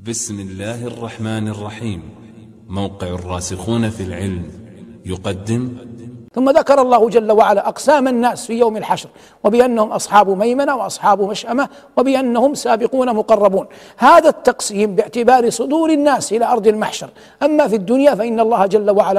بسم الله الرحمن الرحيم. موقع الراسخون في العلم يقدم. ثم ذكر الله جل وعلا أقسام الناس في يوم الحشر، وبأنهم أصحاب ميمنة وأصحاب مشأمة، وبأنهم سابقون مقربون. هذا التقسيم باعتبار صدور الناس إلى أرض المحشر. أما في الدنيا فإن الله جل وعلا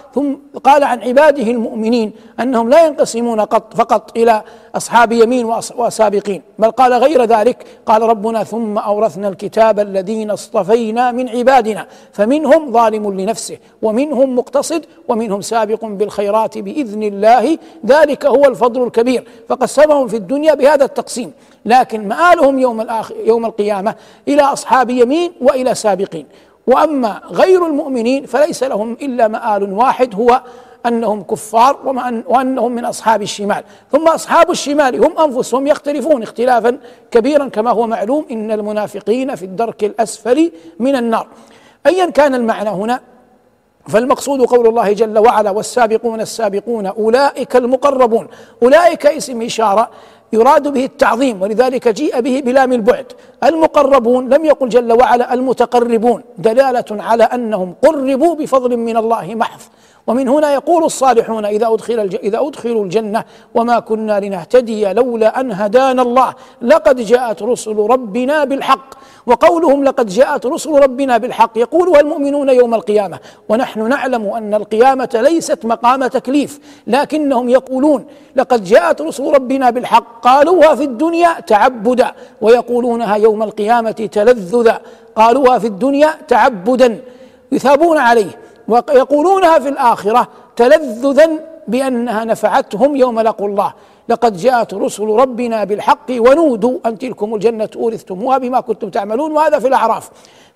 قال عن عباده المؤمنين أنهم لا ينقسمون فقط إلى أصحاب يمين وسابقين، بل قال غير ذلك. قال ربنا: ثم أورثنا الكتاب الذين اصطفينا من عبادنا فمنهم ظالم لنفسه ومنهم مقتصد ومنهم سابق بالخيرات بإذن الله، ذلك هو الفضل الكبير. فقسمهم في الدنيا بهذا التقسيم، لكن مآلهم يوم القيامة إلى أصحاب يمين وإلى سابقين. وأما غير المؤمنين فليس لهم إلا مآل واحد، هو أنهم كفار وأنهم من أصحاب الشمال. ثم أصحاب الشمال هم أنفسهم يختلفون اختلافا كبيرا، كما هو معلوم: إن المنافقين في الدرك الأسفل من النار. أيا كان المعنى هنا، فالمقصود قول الله جل وعلا: والسابقون السابقون أولئك المقربون. أولئك اسم إشارة يراد به التعظيم، ولذلك جيء به بلام البعد. المقربون لم يقل جل وعلا المتقربون، دلالة على أنهم قربوا بفضل من الله محض. ومن هنا يقول الصالحون إذا أدخلوا الجنة: وما كنا لنهتدي لولا أن هدانا الله لقد جاءت رسل ربنا بالحق. وقولهم لقد جاءت رسل ربنا بالحق يقولها المؤمنون يوم القيامة، ونحن نعلم أن القيامة ليست مقام تكليف، لكنهم يقولون لقد جاءت رسل ربنا بالحق. قالوها في الدنيا تعبدا، ويقولونها يوم القيامة تلذذا. قالوها في الدنيا تعبدا يثابون عليه، ويقولونها في الآخرة تلذذا بأنها نفعتهم يوم لقوا الله. لقد جاءت رسل ربنا بالحق ونودوا أن تلكم الجنة أورثتموها بما كنتم تعملون. وهذا في الأعراف.